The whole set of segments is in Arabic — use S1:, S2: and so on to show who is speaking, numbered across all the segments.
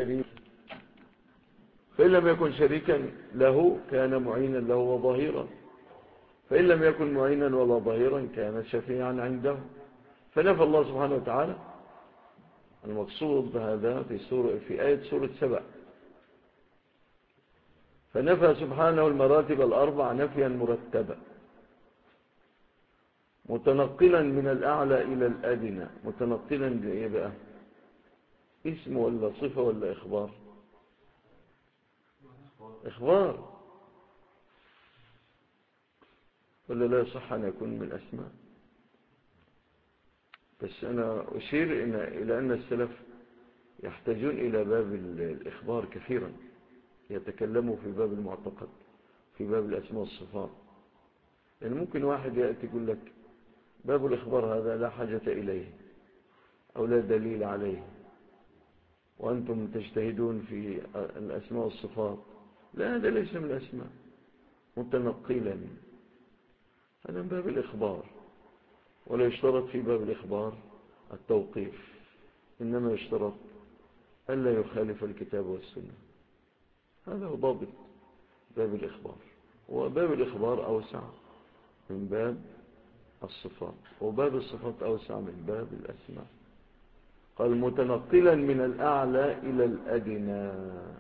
S1: شريك، فإن لم يكن شريكا له كان معينا له وظهيرا، فإن لم يكن معينا ولا ظهيرا كان شفيعا عنده. فنفى الله سبحانه وتعالى. المقصود بهذا في آية سورة سبأ، فنفى سبحانه المراتب الأربع نفيا مرتبا متنقلا من الأعلى إلى الأدنى. متنقلا بإيه بقى؟ اسم ولا صفة ولا إخبار؟ إخبار، ولا لا يصح أن يكون من الأسماء؟ بس أنا أشير إلى أن السلف يحتاجون إلى باب الإخبار كثيرا، يتكلموا في باب المعتقد، في باب الأسماء والصفات. يعني ممكن واحد يأتي يقول لك باب الإخبار هذا لا حاجة إليه أو لا دليل عليه، وأنتم تجتهدون في الأسماء والصفات. لا، هذا ليس من الأسماء. متنقلا، هذا من باب الإخبار، ولا يشترط في باب الإخبار التوقيف، إنما يشترط ألا يخالف الكتاب والسنة. هذا هو ضابط باب الإخبار. وباب الإخبار أوسع من باب الصفات، وباب الصفات أوسع من باب الأسماء. قال متنقلا من الأعلى إلى الأدنى.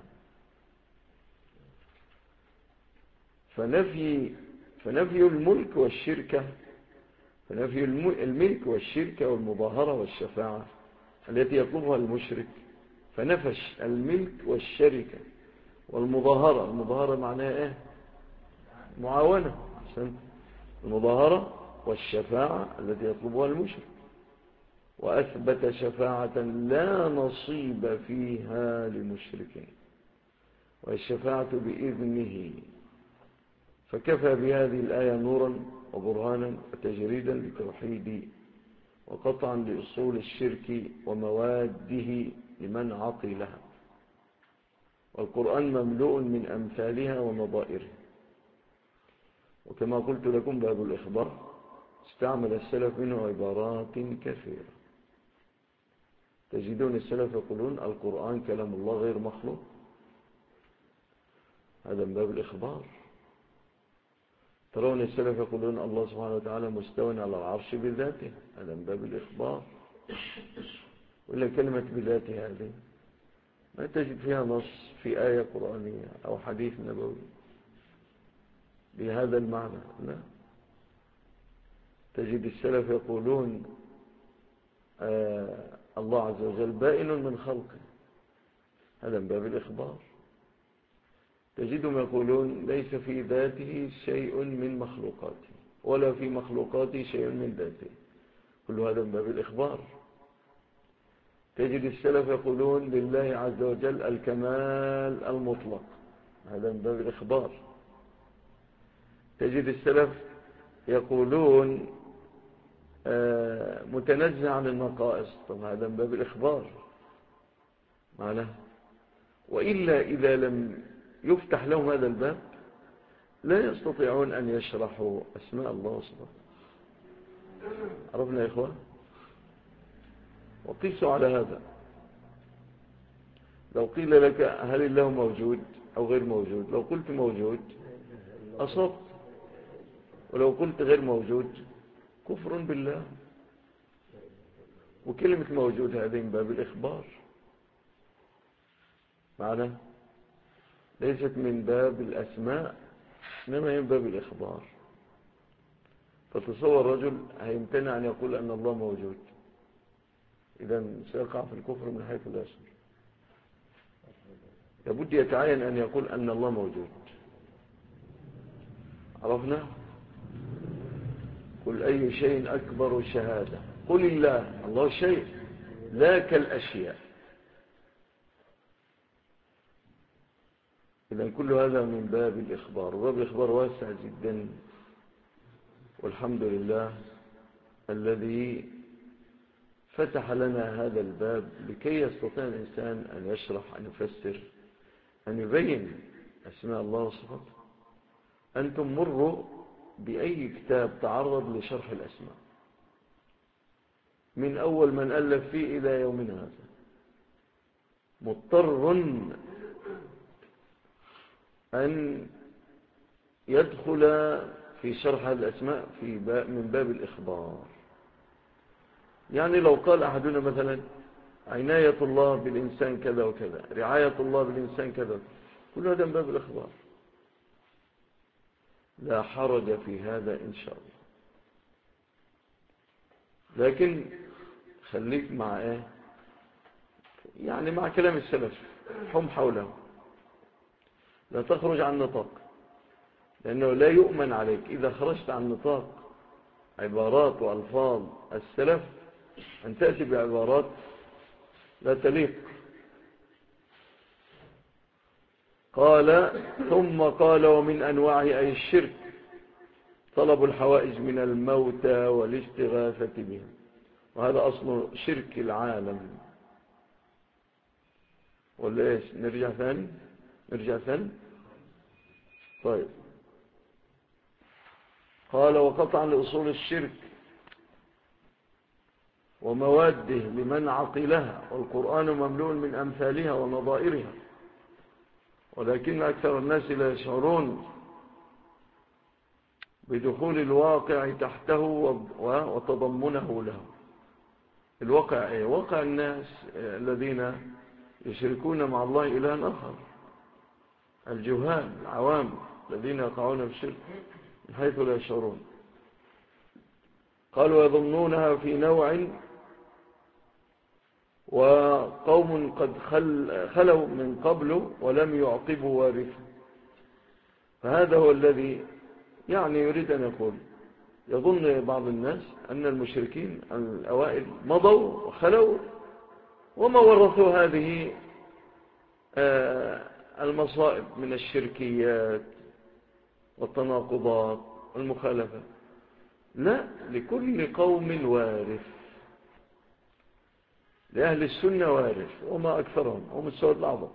S1: فنفي الملك والشركة، فنفي الملك والشركة والمظاهرة والشفاعة التي يطلبها المشرك، فنفش الملك والشركة والمظاهرة. المظاهرة معناها ايه؟ معاونة. المظاهرة والشفاعة التي يطلبها المشرك، وأثبت شفاعة لا نصيب فيها لمشركين، والشفاعة بإذنه. فكفى بهذه الآية نورا وبرهانا وتجريدا لتوحيد وقطعا لأصول الشرك ومواده لمن عقلها. والقرآن مملوء من أمثالها ونظائرها. وكما قلت لكم باب الإخبار استعمل السلف منه عبارات كثيرة. تجدون السلف يقولون القرآن كلام الله غير مخلوق، هذا من باب الإخبار. ترون السلف يقولون الله سبحانه وتعالى مستوى على العرش بذاته، هذا من باب الإخبار. وإلا كلمة بذاته هذه ما تجد فيها نص في آية قرآنية أو حديث نبوي بهذا المعنى. لا، تجد السلف يقولون الله عز وجل بائن من خلقه، هذا من باب الإخبار. تجدهم يقولون ليس في ذاته شيء من مخلوقاته ولا في مخلوقاته شيء من ذاته، كل هذا من باب الإخبار. تجد السلف يقولون لله عز وجل الكمال المطلق، هذا من باب الإخبار. تجد السلف يقولون متنزه عن النقائص، طب هذا من باب الإخبار معناه. وإلا إذا لم يفتح لهم هذا الباب لا يستطيعون أن يشرحوا أسماء الله وصفاته. عرفنا يا إخوان؟ وقيسوا على هذا. لو قيل لك هل الله موجود أو غير موجود، لو قلت موجود أصبت، ولو قلت غير موجود كفر بالله. وكلمة موجود هذه من باب الإخبار معناه، ليست من باب الأسماء، إنما هي من باب الإخبار. فتصور رجل هيمتنع أن يقول أن الله موجود، إذا سيقع في الكفر من حيث لا يشعر. لابد يتعين أن يقول أن الله موجود. عرفنا؟ قل أي شيء أكبر شهادة، قل الله. الله شيء لا كالأشياء. إذن كل هذا من باب الإخبار، وباب الإخبار واسع جدا. والحمد لله الذي فتح لنا هذا الباب لكي يستطيع الإنسان أن يشرح، أن يفسر، أن يبين أسماء الله وصفاته. أنتم مروا بأي كتاب تعرض لشرح الأسماء من أول من ألف فيه إلى يومنا هذا، مضطر أن يدخل في شرح الأسماء من باب الإخبار. يعني لو قال أحدنا مثلا عناية الله بالإنسان كذا وكذا، رعاية الله بالإنسان كذا وكذا، كل هذا من باب الإخبار، لا حرج في هذا إن شاء الله. لكن خليك مع إيه؟ يعني مع كلام السلف، حم حوله، لا تخرج عن نطاق، لأنه لا يؤمن عليك إذا خرجت عن نطاق عبارات وألفاظ السلف أن تأتي بعبارات لا تليق. قال ثم قال ومن أنواعه أي الشرك طلب الحوائج من الموتى والاستغاثة بهم، وهذا أصل شرك العالم. ولا إيش؟ نرجع ثاني. طيب، قال وقطعا لأصول الشرك ومواده لمن عقلها، والقرآن مملوء من أمثالها ونظائرها، ولكن أكثر الناس لا يشعرون بدخول الواقع تحته وتضمنه له. الواقع إيه؟ واقع الناس الذين يشركون مع الله إلها آخر، الجهال العوام الذين يقعون في الشرك من حيث لا يشعرون. قالوا يظنونها في نوع، وقوم قد خلوا من قبل ولم يعقبوا وارثا. فهذا هو الذي يعني يريد أن يقول، يظن بعض الناس أن المشركين الأوائل مضوا وخلوا وما ورثوا هذه المصائب من الشركيات والتناقضات والمخالفة. لا، لكل قوم وارث، لأهل السنة وارث وما أكثرهم، هم السود الأعظم.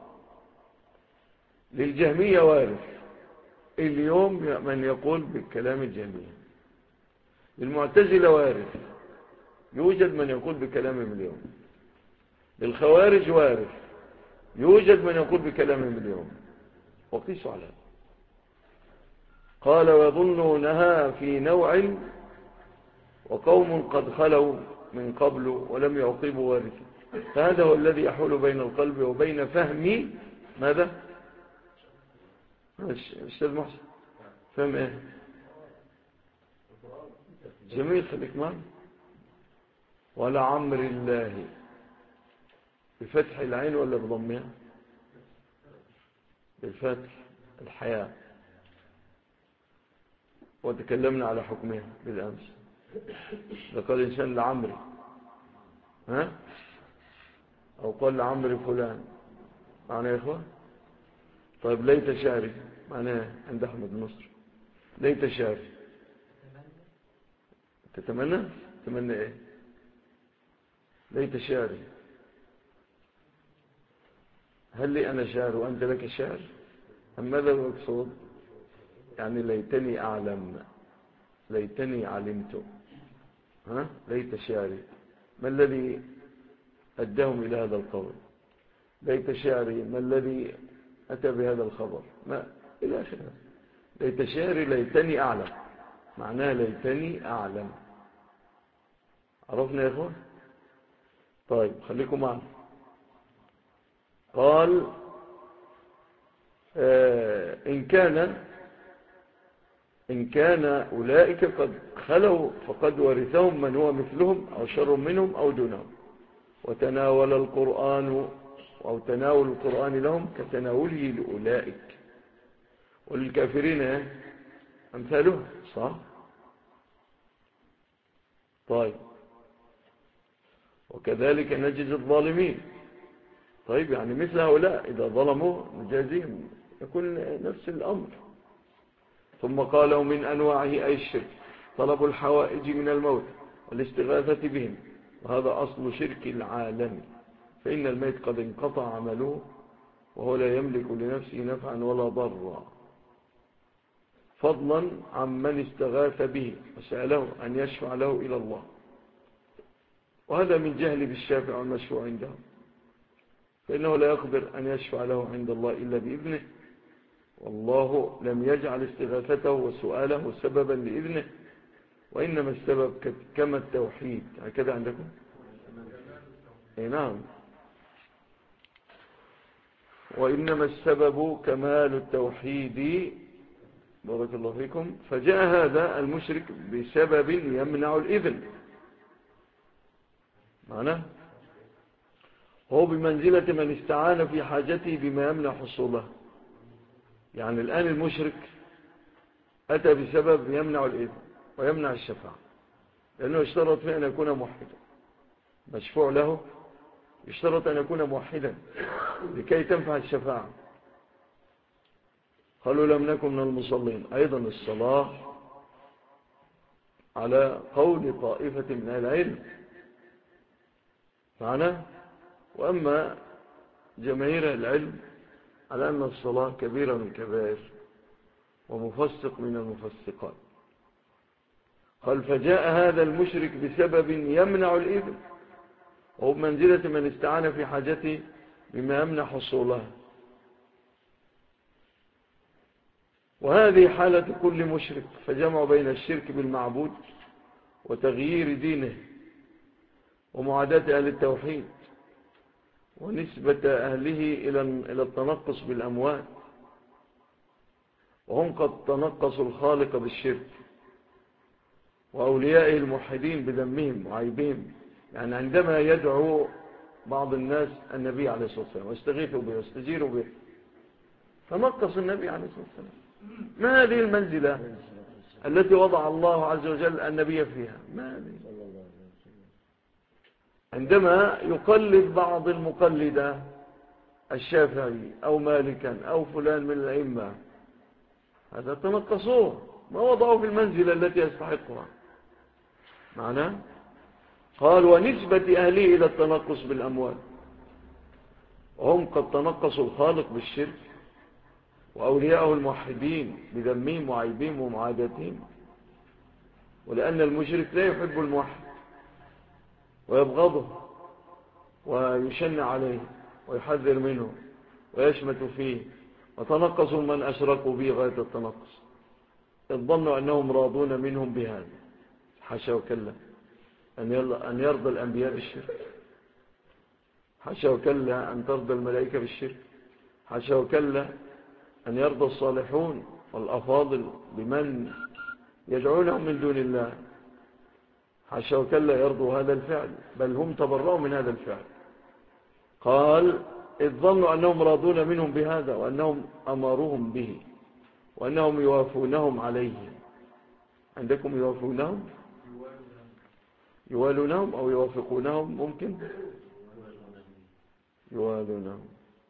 S1: للجهمية وارث، اليوم من يقول بالكلام الجهمية. للمعتزلة وارث، يوجد من يقول بكلامهم اليوم. للخوارج وارث، يوجد من يقول بكلامهم اليوم. وقيسوا على هذا. قال ويظنونها في نوع، وقوم قد خلوا من قبل ولم يعقبوا وارثا. فهذا هو الذي يحول بين القلب وبين فهم ماذا؟ أستاذ محسن، فهم ايه؟ جميل، خليك معنا. ولا عمر الله، بفتح العين ولا بضمها؟ بالفتح، الحياة. وتكلمنا على حكمها بالأمس. لقال الإنسان لعمري، ها؟ أو قال لعمري فلان، معنى يا إخوة. طيب ليت شعري معناه عند أحمد نصر، ليت شعري. تتمنى ايه؟ ليت شعري، هل لي أنا شعر وأنت لك شعر؟ أم ماذا المقصود؟ يعني ليتني أعلم، ليتني علمت، ها؟ ليت شعري، ما الذي أداهم إلى هذا القول؟ ليت شعري، ما الذي أتى بهذا الخبر؟ ما إلى آخره. ليت شعري ليتني أعلم، معناه ليتني أعلم. عرفنا يا إخوان؟ طيب خليكم معنا. قال إن كان أولئك قد خلوا فقد ورثهم من هو مثلهم أو شر منهم أو دونهم، وتناول القرآن أو تناول القرآن لهم كتناوله لأولئك، وللكافرين أمثالها، صح؟ طيب وكذلك نجزي الظالمين. طيب يعني مثل هؤلاء إذا ظلموا نجازيهم، يكون نفس الأمر. ثم قالوا من أنواعه أي الشرك طلب الحوائج من الموت والاستغاثة بهم، وهذا أصل شرك العالم، فإن الميت قد انقطع عمله وهو لا يملك لنفسه نفعا ولا ضرا، فضلا عن من استغاث به وسأله أن يشفع له إلى الله. وهذا من جهل بالشافع والمشفوع عنده. فإنه لا يقدر أن يشفع له عند الله إلا بإذنه، والله لم يجعل استغاثته وسؤاله سببا لإذنه، وإنما السبب كما التوحيد. هكذا عندكم؟ نعم. وإنما السبب كمال التوحيد. بارك الله فيكم. فجاء هذا المشرك بسبب يمنع الإذن، معناه هو بمنزلة من استعان في حاجته بما يمنع حصوله. يعني الآن المشرك أتى بسبب يمنع الإذن ويمنع الشفاعة، لأنه اشترط فيه أن يكون موحدا. مشفوع له يشترط أن يكون موحدا لكي تنفع الشفاعة. قالوا لم نكن من المصلين. أيضا الصلاة على قول طائفة من أهل العلم معنا. وأما جماهير العلم على أن الصلاة كبيرة من كبائر ومفسق من المفسقات. قال فجاء هذا المشرك بسبب يمنع الإذن، وهو بمنزلة من استعان في حاجته بما يمنع حصولها. وهذه حالة كل مشرك، فجمع بين الشرك بالمعبود وتغيير دينه ومعاداة أهل التوحيد ونسبة أهله إلى التنقص بالأموات، وهم قد تنقصوا الخالق بالشرك، وأوليائه الموحدين بذمهم وعيبهم. يعني عندما يدعو بعض الناس النبي عليه الصلاة والسلام ويستغيثوا به ويستجيروا به، تنقص النبي عليه الصلاة والسلام. ما هذه المنزلة التي وضع الله عز وجل النبي فيها؟ ما هذه؟ عندما يقلد بعض المقلدة الشافعي أو مالكا أو فلان من الأئمة، هذا تنقصوه، ما وضعوا في المنزلة التي يستحقها. معناه قال ونسبة أهله إلى التنقص بالأموال، وهم قد تنقصوا الخالق بالشرك، وأولياءه الموحدين بذمهم وعيبهم ومعاداتهم. ولأن المشرك لا يحب الموحد ويبغضه ويشن عليه ويحذر منه ويشمت فيه، وتنقصوا من أشركوا به غاية التنقص، إذ ظنوا أنهم راضون منهم بهذا. حاشا وكلا أن يرضى الأنبياء بالشرك، حاشا وكلا أن ترضى الملائكة بالشرك، حاشا وكلا أن يرضى الصالحون والأفاضل بمن يدعونهم من دون الله، حاشا وكلا يرضوا هذا الفعل، بل هم تبرؤوا من هذا الفعل. قال إذ ظنوا أنهم راضون منهم بهذا، وأنهم أمروهم به، وأنهم يوافونهم عليه. عندكم يوافونهم؟ يوالونهم أو يوافقونهم؟ ممكن يوالونهم.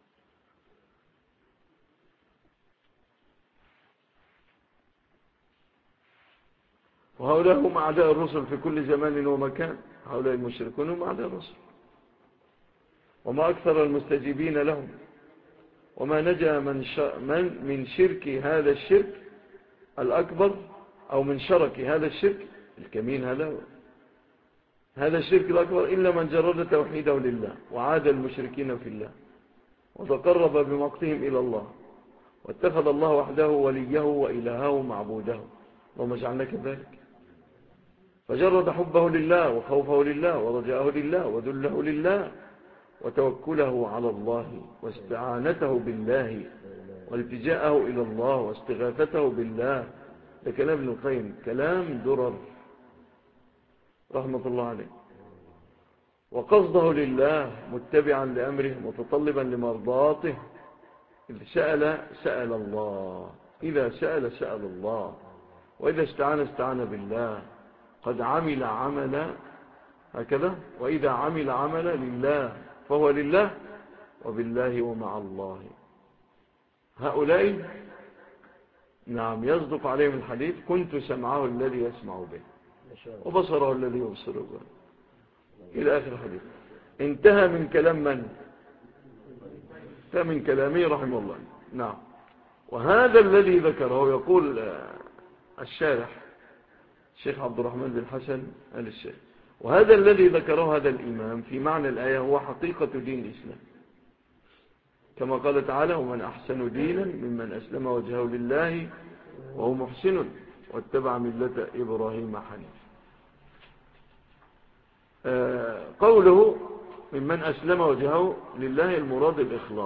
S1: وهؤلاء هم أعداء الرسل في كل زمان ومكان. هؤلاء المشركون هم أعداء الرسل، وما أكثر المستجيبين لهم، وما نجا من شرك هذا الشرك الأكبر، أو من شرك هذا الشرك الكمين، هذا الشرك الأكبر، إلا من جرد توحيده لله وعاد المشركين في الله، وتقرب بمقتهم إلى الله، واتخذ الله وحده وليه وإلهه معبوده. اللهم اجعلنا كذلك. فجرد حبه لله وخوفه لله ورجاءه لله وذله لله وتوكله على الله واستعانته بالله والتجاءه إلى الله واستغاثته بالله. ده كلام ابن القيم، كلام درر رحمة الله عليه. وقصده لله متبعا لأمره متطلبا لمرضاته. إذا سأل الله، إذا سأل الله، وإذا استعان بالله. قد عمل عملا هكذا، وإذا عمل عملا لله فهو لله وبالله ومع الله. هؤلاء نعم يصدق عليهم الحديث كنت سمعه الذي يسمع به وبصره الذي يبصر به إلى آخر الحديث. انتهى من كلام من؟ انتهى من كلامه رحمه الله. نعم. وهذا الذي ذكره يقول الشارح الشيخ عبد الرحمن بن حسن آل الشيخ، وهذا الذي ذكره هذا الإمام في معنى الآية هو حقيقة دين الإسلام. كما قال تعالى: ومن أحسن دينا ممن أسلم وجهه لله وهو محسن واتبع ملة إبراهيم حنيفا. قوله ممن أسلم وجهه لله المراد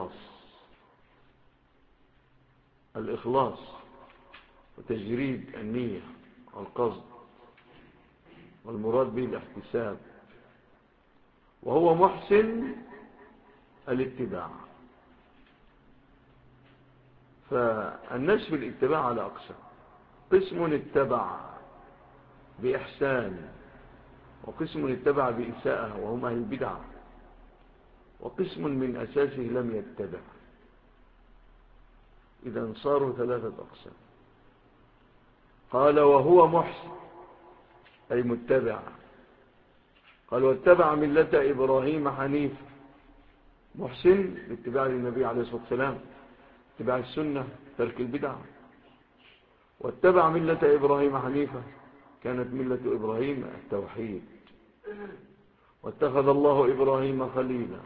S1: الإخلاص وتجريد النية والقصد، والمراد به الاحتساب، وهو محسن الاتباع. فالناس في الاتباع على أقسام: قسم اتبع بإحسان، وقسم اتبع بإساءة وهم أهل البدع، وقسم من أساسه لم يتبع. إذا صاروا 3 أقسام. قال: وهو محسن أي متبع. قال: واتبع ملة إبراهيم حنيفا. محسن باتباع للنبي عليه الصلاة والسلام، اتباع السنة، ترك البدع. واتبع ملة إبراهيم حنيفا، كانت ملة إبراهيم التوحيد. واتخذ الله إبراهيم خليلا.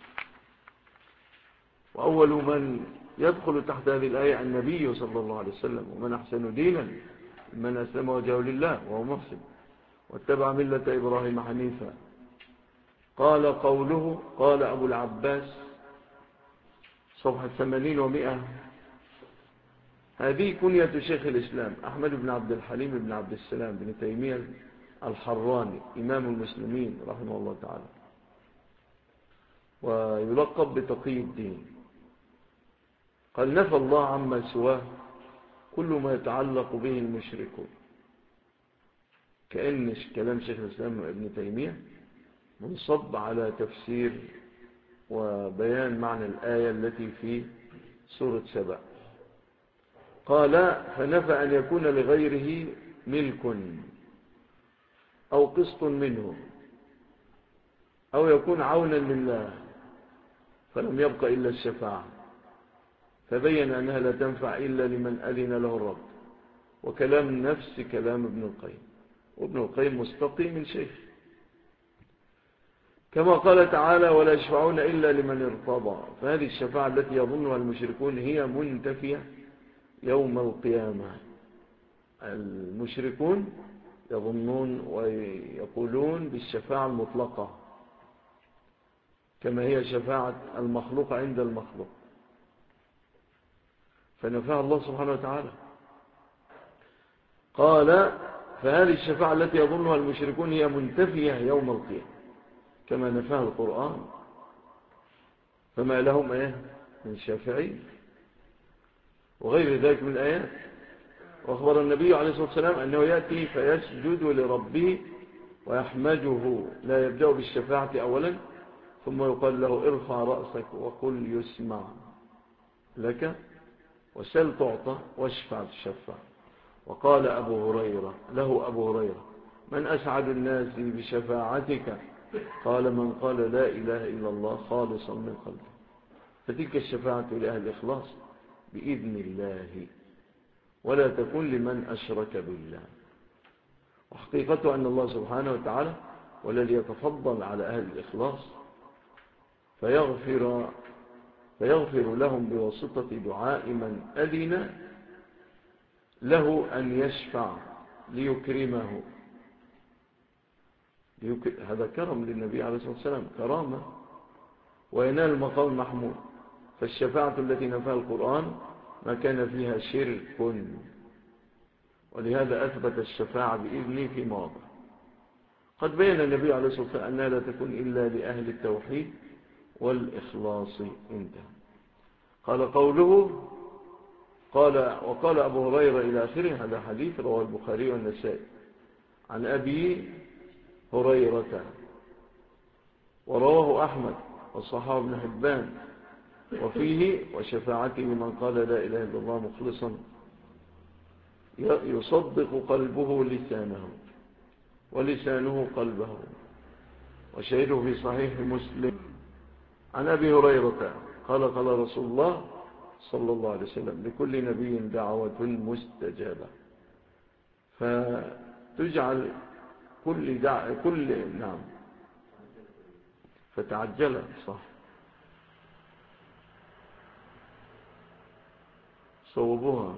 S1: وأول من يدخل تحت هذه الآية النبي صلى الله عليه وسلم: ومن أحسن دينا من أسلم وجهه لله وهو محسن واتبع ملة إبراهيم حنيفا. قال قوله: قال أبو العباس صفحة 80 و100: هذه كنية شيخ الإسلام أحمد بن عبد الحليم بن عبد السلام بن تيمية الحراني إمام المسلمين رحمه الله تعالى، ويلقب بتقي الدين. قال: نفى الله عما سواه كل ما يتعلق به المشركون. كأن كلام شيخ الإسلام ابن تيمية منصب على تفسير وبيان معنى الآية التي في سورة سبأ. قال: فنفى أن يكون لغيره ملك أو قسط منه أو يكون عونا لله، فلم يبق إلا الشفاعة، فبين أنها لا تنفع إلا لمن أذن له الرب. وكلام نفس كلام ابن القيم، وابن القيم مستقي من شيخ. كما قال تعالى: ولا يشفعون إلا لمن ارتضى. فهذه الشفاعة التي يظنها المشركون هي منتفية يوم القيامة. المشركون يظنون ويقولون بالشفاعة المطلقة، كما هي شفاعة المخلوق عند المخلوق، فنفاها الله سبحانه وتعالى. قال: فهذه الشفاعة التي يظنها المشركون هي منتفية يوم القيامة، كما نفاها القرآن. فما لهم من شافعين وغير ذلك من الآيات. وأخبر النبي عليه الصلاة والسلام أنه يأتي فيسجد لربه ويحمده، لا يبدأ بالشفاعة أولا، ثم يقال له: ارفع رأسك وقل يسمع لك وسل تعطى واشفع تشفع. وقال أبو هريرة: من أسعد الناس بشفاعتك؟ قال: من قال لا إله إلا الله خالصا من قلبه. فتلك الشفاعة لأهل الإخلاص بإذن الله، ولا تكون لمن أشرك بالله. وحقيقته أن الله سبحانه وتعالى والذي يتفضل على أهل الإخلاص فيغفر لهم بواسطة دعاء من أذن له أن يشفع ليكرمه. هذا كرم للنبي عليه الصلاة والسلام، كرامة، وينال المقام المحمود. فالشفاعة التي نفاها القرآن ما كان فيها شرك، ولهذا أثبت الشفاعة بإذنه في مواضع. قد بين النبي عليه الصلاة والسلام أنها لا تكون إلا لأهل التوحيد والإخلاص. انتهى. قال قوله: وقال أبو هريرة إلى آخره. هذا حديث رواه البخاري والنسائي عن أبي هريرة، ورواه أحمد وصححه ابن حبان، وفيه: وشفاعته لمن قال لا إله إلا الله مخلصا يصدق قلبه لسانه ولسانه قلبه. وشهده في صحيح مسلم عن أبي هريرة قال: قال رسول الله صلى الله عليه وسلم: لكل نبي دعوة مستجابة. فتجعل نعم، فتعجل، صح. صوبوها.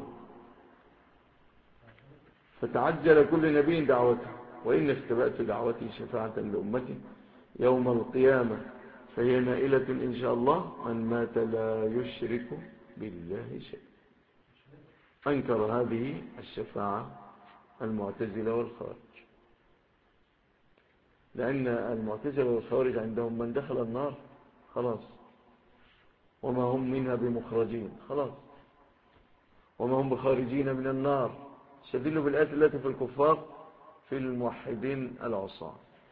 S1: فتعجل كل نبي دعوته، وإن اختبأت دعوتي شفاعة لأمتي يوم القيامة فهي نائلة إن شاء الله من مات لا يشرك بالله شيء. أنكر هذه الشفاعة المعتزلة والخوارج، لأن المعتزلة والخوارج عندهم من دخل النار خلاص وما هم منها بمخرجين خلاص، وما هم بخارجين من النار. استدلوا بالآيات التي في الكفار في الموحدين العصاة.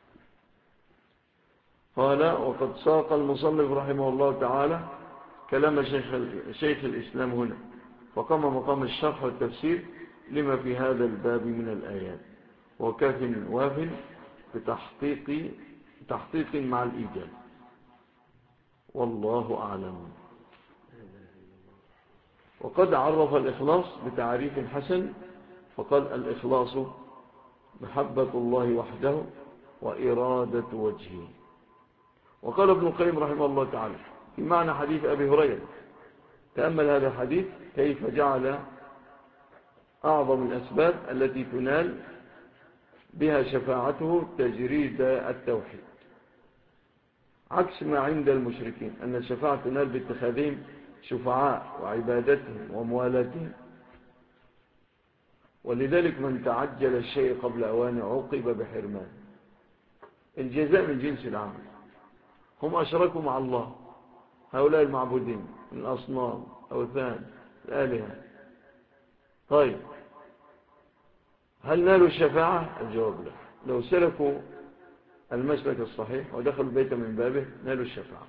S1: قال: وقد ساق المصنف رحمه الله تعالى كلام شيخ الإسلام هنا، فقام مقام الشرح والتفسير لما في هذا الباب من الآيات، وكاف واف بتحقيق مع الإيجاب، والله أعلم. وقد عرف الإخلاص بتعريف حسن، فقال: الإخلاص محبة الله وحده وإرادة وجهه. وقال ابن القيم رحمه الله تعالى في معنى حديث أبي هريرة: تأمل هذا الحديث كيف جعل أعظم الأسباب التي تنال بها شفاعته تجريد التوحيد، عكس ما عند المشركين أن الشفاعة تنال باتخاذهم شفعاء وعبادتهم وموالاتهم. ولذلك من تعجل الشيء قبل أوانه عوقب بحرمان. الجزاء من جنس العمل. هم أشركوا مع الله هؤلاء المعبودين من الأصنام أوثان الآلهة. طيب، هل نالوا الشفاعة؟ الجواب لا. لو سلكوا المسلك الصحيح ودخلوا البيت من بابه نالوا الشفاعة.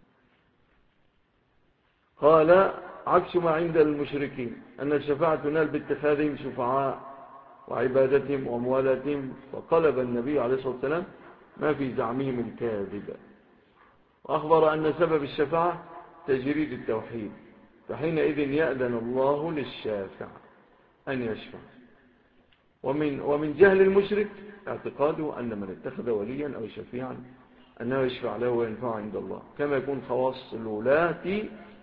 S1: قال: عكس ما عند المشركين أن الشفاعة تنال باتخاذهم شفعاء وعبادتهم وموالاتهم، فقلب النبي عليه الصلاة والسلام ما في زعمهم الكاذب، وأخبر أن سبب الشفاعة تجريد التوحيد، فحينئذ يأذن الله للشافع أن يشفع. ومن جهل المشرك اعتقاده أن من اتخذ وليا أو شفيعا أنه يشفع له وينفع عند الله، كما يكون خواص الولاة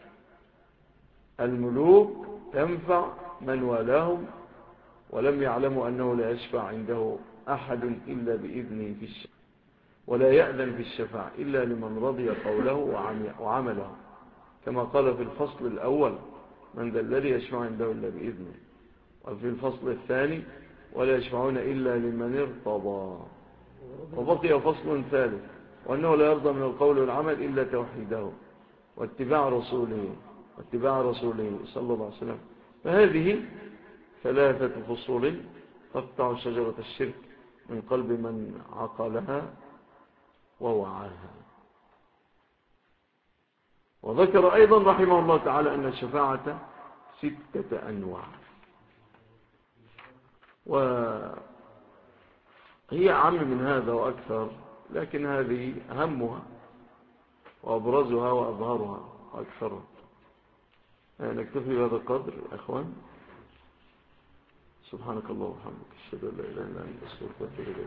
S1: الملوك تنفع من والاهم، ولم يعلموا أنه لا يشفع عنده أحد إلا بإذنه في الشفاعة، ولا يأذن في الشفاعة إلا لمن رضي قوله وعمله، كما قال في الفصل الأول: من ذا الذي يشفع عنده إلا بإذنه. وفي الفصل الثاني: ولا يشفعون إلا لمن ارتضى. وبقي فصل ثالث: وأنه لا يرضى من القول والعمل إلا توحيده واتباع رسوله صلى الله عليه وسلم. فهذه ثلاثة فصول تقطع شجرة الشرك من قلب من عقلها ووعاها. وذكر أيضا رحمه الله تعالى أن الشفاعة 6 أنواع، وهي أعم من هذا وأكثر، لكن هذه أهمها وأبرزها وأظهرها وأكثرها. نكتفي بهذا القدر أخوان. سبحانك الله وبحمدك، أشهد أن لا إله إلا أنت، أستغفرك وأتوب إليك.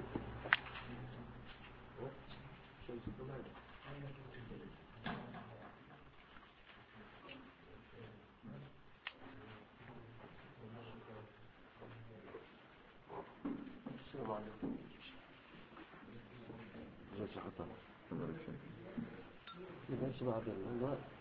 S1: السلام عليكم. جزاك الله خير.